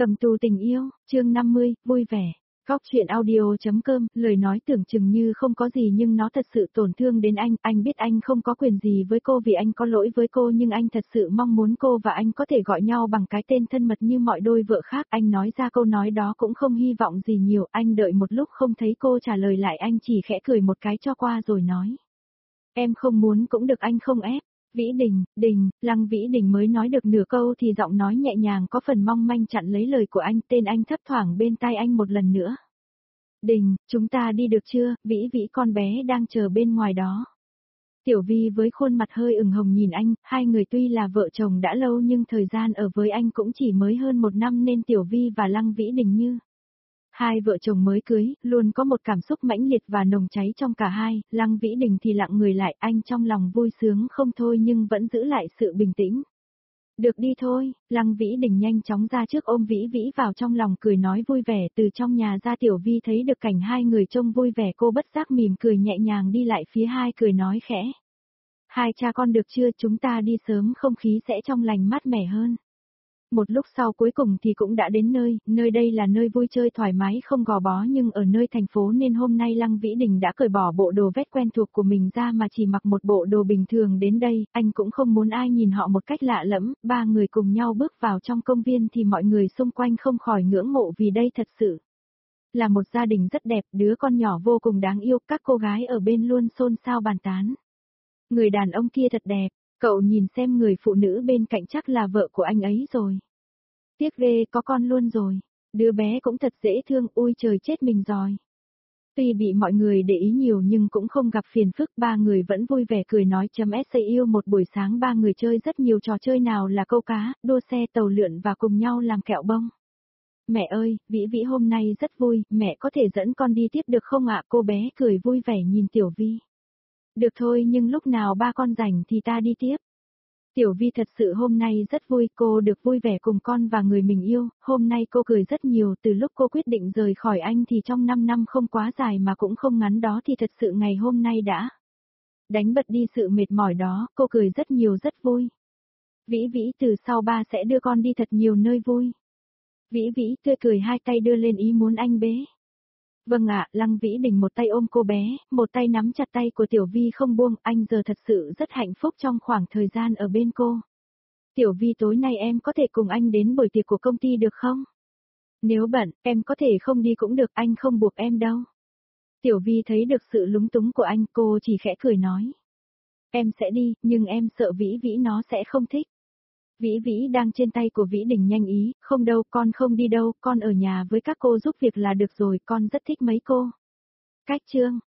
Cầm tù tình yêu, chương 50, vui vẻ. Góc chuyện audio.com, lời nói tưởng chừng như không có gì nhưng nó thật sự tổn thương đến anh biết anh không có quyền gì với cô vì anh có lỗi với cô nhưng anh thật sự mong muốn cô và anh có thể gọi nhau bằng cái tên thân mật như mọi đôi vợ khác. Anh nói ra câu nói đó cũng không hy vọng gì nhiều, anh đợi một lúc không thấy cô trả lời lại anh chỉ khẽ cười một cái cho qua rồi nói. Em không muốn cũng được anh không ép. Vĩ Đình, Lăng Vĩ Đình mới nói được nửa câu thì giọng nói nhẹ nhàng có phần mong manh chặn lấy lời của anh, tên anh thấp thoảng bên tai anh một lần nữa. Đình, chúng ta đi được chưa, Vĩ con bé đang chờ bên ngoài đó. Tiểu Vi với khuôn mặt hơi ửng hồng nhìn anh, hai người tuy là vợ chồng đã lâu nhưng thời gian ở với anh cũng chỉ mới hơn 1 năm nên Tiểu Vi và Lăng Vĩ Đình như hai vợ chồng mới cưới, luôn có một cảm xúc mãnh liệt và nồng cháy trong cả hai. Lăng Vĩ Đình thì lặng người lại, anh trong lòng vui sướng không thôi nhưng vẫn giữ lại sự bình tĩnh. Được đi thôi, Lăng Vĩ Đình nhanh chóng ra trước ôm Vĩ vào trong lòng cười nói vui vẻ. Từ trong nhà ra Tiểu Vi thấy được cảnh hai người trông vui vẻ, cô bất giác mỉm cười nhẹ nhàng đi lại phía hai cười nói khẽ. Hai cha con được chưa, chúng ta đi sớm không khí sẽ trong lành mát mẻ hơn. Một lúc sau cuối cùng thì cũng đã đến nơi đây là nơi vui chơi thoải mái không gò bó nhưng ở nơi thành phố nên hôm nay Lăng Vĩ Đình đã cởi bỏ bộ đồ vest quen thuộc của mình ra mà chỉ mặc một bộ đồ bình thường đến đây, anh cũng không muốn ai nhìn họ một cách lạ lẫm. Ba người cùng nhau bước vào trong công viên thì mọi người xung quanh không khỏi ngưỡng mộ vì đây thật sự là một gia đình rất đẹp, đứa con nhỏ vô cùng đáng yêu, các cô gái ở bên luôn xôn xao bàn tán. Người đàn ông kia thật đẹp. Cậu nhìn xem người phụ nữ bên cạnh chắc là vợ của anh ấy rồi. Tiếc ghê, có con luôn rồi. Đứa bé cũng thật dễ thương, ui trời chết mình rồi. Tuy bị mọi người để ý nhiều nhưng cũng không gặp phiền phức, ba người vẫn vui vẻ cười nói say yêu. Một buổi sáng ba người chơi rất nhiều trò chơi, nào là câu cá, đua xe, tàu lượn và cùng nhau làm kẹo bông. Mẹ ơi, Vĩ hôm nay rất vui, mẹ có thể dẫn con đi tiếp được không ạ? Cô bé cười vui vẻ nhìn Tiểu Vi. Được thôi, nhưng lúc nào ba con rảnh thì ta đi tiếp. Tiểu Vi thật sự hôm nay rất vui, cô được vui vẻ cùng con và người mình yêu. Hôm nay cô cười rất nhiều, từ lúc cô quyết định rời khỏi anh thì trong 5 năm không quá dài mà cũng không ngắn đó thì thật sự ngày hôm nay đã đánh bật đi sự mệt mỏi đó, cô cười rất nhiều rất vui. Vĩ từ sau ba sẽ đưa con đi thật nhiều nơi vui. Vĩ tươi cười hai tay đưa lên ý muốn anh bế. Vâng ạ, Lăng Vĩ Đình một tay ôm cô bé, một tay nắm chặt tay của Tiểu Vi không buông, anh giờ thật sự rất hạnh phúc trong khoảng thời gian ở bên cô. Tiểu Vi tối nay em có thể cùng anh đến buổi tiệc của công ty được không? Nếu bận, em có thể không đi cũng được, anh không buộc em đâu. Tiểu Vi thấy được sự lúng túng của anh, cô chỉ khẽ cười nói. Em sẽ đi, nhưng em sợ Vĩ nó sẽ không thích. Vĩ đang trên tay của Vĩ Đình nhanh ý, không đâu, con không đi đâu, con ở nhà với các cô giúp việc là được rồi, con rất thích mấy cô. Cách chương.